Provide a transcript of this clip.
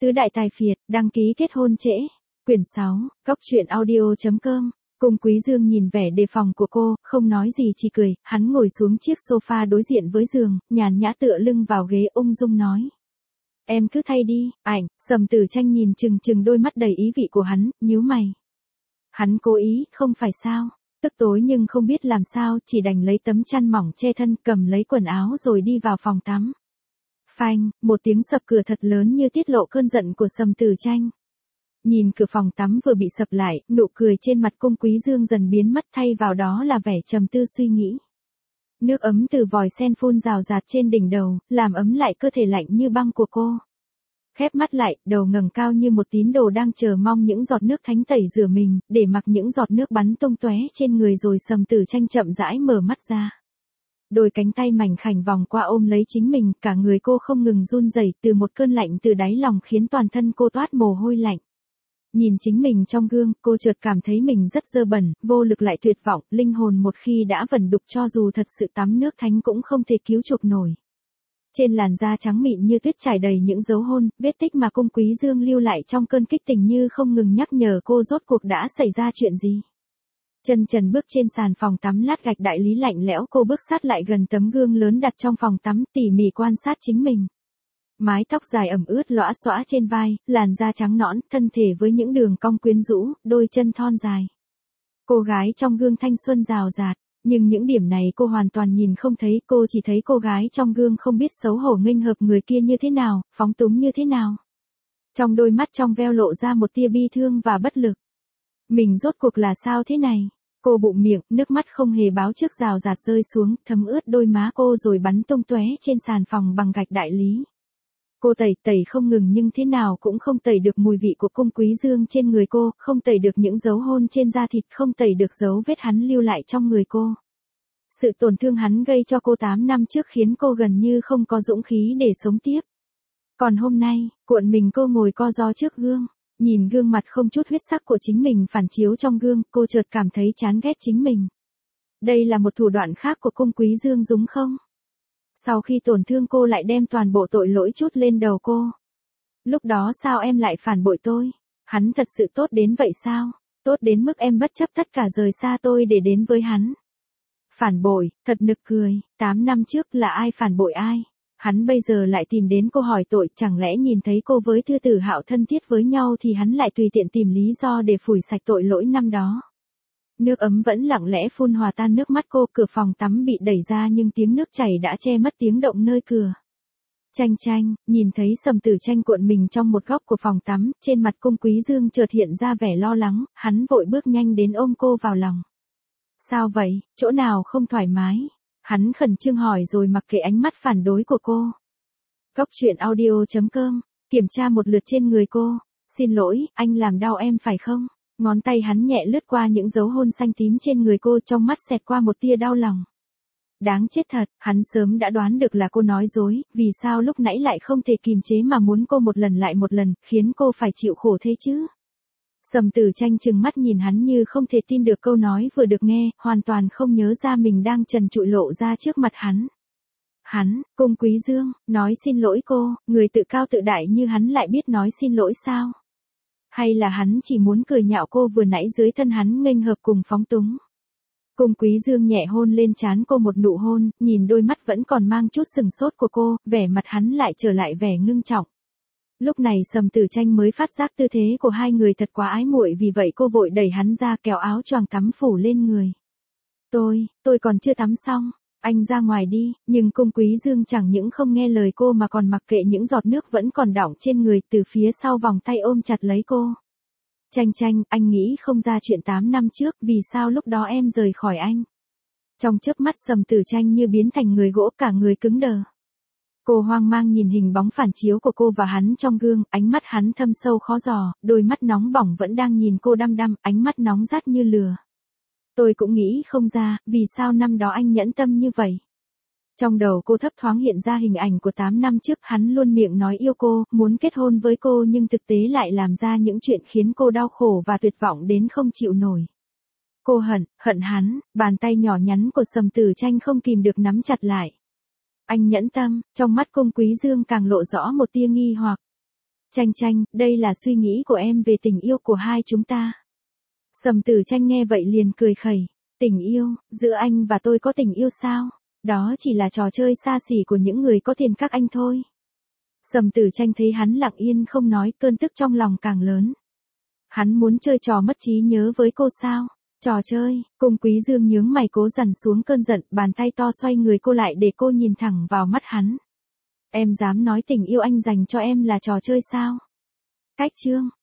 Tứ đại tài phiệt, đăng ký kết hôn trễ. Quyển 6, Cóc truyện audio.com. Cung Quý Dương nhìn vẻ đề phòng của cô, không nói gì chỉ cười, hắn ngồi xuống chiếc sofa đối diện với giường, nhàn nhã tựa lưng vào ghế ung dung nói. Em cứ thay đi, ảnh, Sầm Tử Tranh nhìn chừng đôi mắt đầy ý vị của hắn, nhíu mày. Hắn cố ý, không phải sao, tức tối nhưng không biết làm sao, chỉ đành lấy tấm chăn mỏng che thân, cầm lấy quần áo rồi đi vào phòng tắm. Phanh, một tiếng sập cửa thật lớn như tiết lộ cơn giận của Sầm Tử Tranh. Nhìn cửa phòng tắm vừa bị sập lại, nụ cười trên mặt Cung Quý Dương dần biến mất, thay vào đó là vẻ trầm tư suy nghĩ. Nước ấm từ vòi sen phun rào rạt trên đỉnh đầu, làm ấm lại cơ thể lạnh như băng của cô. Khép mắt lại, đầu ngẩng cao như một tín đồ đang chờ mong những giọt nước thánh tẩy rửa mình, để mặc những giọt nước bắn tung tóe trên người rồi Sầm Tử Tranh chậm rãi mở mắt ra. Đôi cánh tay mảnh khảnh vòng qua ôm lấy chính mình, cả người cô không ngừng run rẩy từ một cơn lạnh từ đáy lòng khiến toàn thân cô toát mồ hôi lạnh. Nhìn chính mình trong gương, cô chợt cảm thấy mình rất dơ bẩn, vô lực lại tuyệt vọng, linh hồn một khi đã vẩn đục cho dù thật sự tắm nước thánh cũng không thể cứu chuộc nổi. Trên làn da trắng mịn như tuyết trải đầy những dấu hôn, vết tích mà Cung Quý Dương lưu lại trong cơn kích tình như không ngừng nhắc nhở cô rốt cuộc đã xảy ra chuyện gì. Chân trần bước trên sàn phòng tắm lát gạch đại lý lạnh lẽo, cô bước sát lại gần tấm gương lớn đặt trong phòng tắm, tỉ mỉ quan sát chính mình. Mái tóc dài ẩm ướt lõa xõa trên vai, làn da trắng nõn, thân thể với những đường cong quyến rũ, đôi chân thon dài. Cô gái trong gương thanh xuân rào rạt, nhưng những điểm này cô hoàn toàn nhìn không thấy, cô chỉ thấy cô gái trong gương không biết xấu hổ nghênh hợp người kia như thế nào, phóng túng như thế nào. Trong đôi mắt trong veo lộ ra một tia bi thương và bất lực. Mình rốt cuộc là sao thế này? Cô bụng miệng, nước mắt không hề báo trước rào rạt rơi xuống, thấm ướt đôi má cô rồi bắn tung tóe trên sàn phòng bằng gạch đại lý. Cô tẩy không ngừng nhưng thế nào cũng không tẩy được mùi vị của Cung Quý Dương trên người cô, không tẩy được những dấu hôn trên da thịt, không tẩy được dấu vết hắn lưu lại trong người cô. Sự tổn thương hắn gây cho cô 8 năm trước khiến cô gần như không có dũng khí để sống tiếp. Còn hôm nay, cuộn mình cô ngồi co ro trước gương, nhìn gương mặt không chút huyết sắc của chính mình phản chiếu trong gương, cô chợt cảm thấy chán ghét chính mình. Đây là một thủ đoạn khác của Cung Quý Dương đúng không? Sau khi tổn thương cô lại đem toàn bộ tội lỗi trút lên đầu cô. Lúc đó sao em lại phản bội tôi? Hắn thật sự tốt đến vậy sao? Tốt đến mức em bất chấp tất cả rời xa tôi để đến với hắn. Phản bội, thật nực cười, 8 năm trước là ai phản bội ai? Hắn bây giờ lại tìm đến cô hỏi tội, chẳng lẽ nhìn thấy cô với Thư Tử Hạo thân thiết với nhau thì hắn lại tùy tiện tìm lý do để phủi sạch tội lỗi năm đó. Nước ấm vẫn lặng lẽ phun hòa tan nước mắt cô, cửa phòng tắm bị đẩy ra nhưng tiếng nước chảy đã che mất tiếng động nơi cửa. Tranh, nhìn thấy Sầm Tử Tranh cuộn mình trong một góc của phòng tắm, trên mặt Cung Quý Dương chợt hiện ra vẻ lo lắng, hắn vội bước nhanh đến ôm cô vào lòng. Sao vậy, chỗ nào không thoải mái? Hắn khẩn trương hỏi rồi mặc kệ ánh mắt phản đối của cô. Cóc truyện audio.com, kiểm tra một lượt trên người cô. Xin lỗi, anh làm đau em phải không? Ngón tay hắn nhẹ lướt qua những dấu hôn xanh tím trên người cô, trong mắt xẹt qua một tia đau lòng. Đáng chết thật, hắn sớm đã đoán được là cô nói dối, vì sao lúc nãy lại không thể kìm chế mà muốn cô một lần lại một lần, khiến cô phải chịu khổ thế chứ? Sầm Tử Tranh trừng mắt nhìn hắn như không thể tin được câu nói vừa được nghe, hoàn toàn không nhớ ra mình đang trần trụi lộ ra trước mặt hắn. Hắn, Cung Quý Dương, nói xin lỗi cô, người tự cao tự đại như hắn lại biết nói xin lỗi sao? Hay là hắn chỉ muốn cười nhạo cô vừa nãy dưới thân hắn nghênh hợp cùng phóng túng? Cung Quý Dương nhẹ hôn lên trán cô một nụ hôn, nhìn đôi mắt vẫn còn mang chút sừng sốt của cô, vẻ mặt hắn lại trở lại vẻ ngưng trọng. Lúc này Sầm Tử Tranh mới phát giác tư thế của hai người thật quá ái muội, vì vậy cô vội đẩy hắn ra, kéo áo choàng tắm phủ lên người. Tôi còn chưa tắm xong, anh ra ngoài đi, nhưng Cung Quý Dương chẳng những không nghe lời cô mà còn mặc kệ những giọt nước vẫn còn đọng trên người, từ phía sau vòng tay ôm chặt lấy cô. Tranh, anh nghĩ không ra chuyện 8 năm trước, vì sao lúc đó em rời khỏi anh? Trong chớp mắt Sầm Tử Tranh như biến thành người gỗ, cả người cứng đờ. Cô hoang mang nhìn hình bóng phản chiếu của cô và hắn trong gương, ánh mắt hắn thâm sâu khó dò, đôi mắt nóng bỏng vẫn đang nhìn cô đăm đăm, ánh mắt nóng rát như lửa. Tôi cũng nghĩ không ra, vì sao năm đó anh nhẫn tâm như vậy. Trong đầu cô thấp thoáng hiện ra hình ảnh của 8 năm trước, hắn luôn miệng nói yêu cô, muốn kết hôn với cô nhưng thực tế lại làm ra những chuyện khiến cô đau khổ và tuyệt vọng đến không chịu nổi. Cô hận hắn, bàn tay nhỏ nhắn của Sầm Tử Tranh không kìm được nắm chặt lại. Anh nhẫn tâm, trong mắt Cung Quý Dương càng lộ rõ một tia nghi hoặc. Tranh Tranh, đây là suy nghĩ của em về tình yêu của hai chúng ta. Sầm Tử Tranh nghe vậy liền cười khẩy. Tình yêu, giữa anh và tôi có tình yêu sao? Đó chỉ là trò chơi xa xỉ của những người có tiền các anh thôi. Sầm Tử Tranh thấy hắn lặng yên không nói, cơn tức trong lòng càng lớn. Hắn muốn chơi trò mất trí nhớ với cô sao? Trò chơi, Cung Quý Dương nhướng mày cố dằn xuống cơn giận, bàn tay to xoay người cô lại để cô nhìn thẳng vào mắt hắn. Em dám nói tình yêu anh dành cho em là trò chơi sao? Cách chương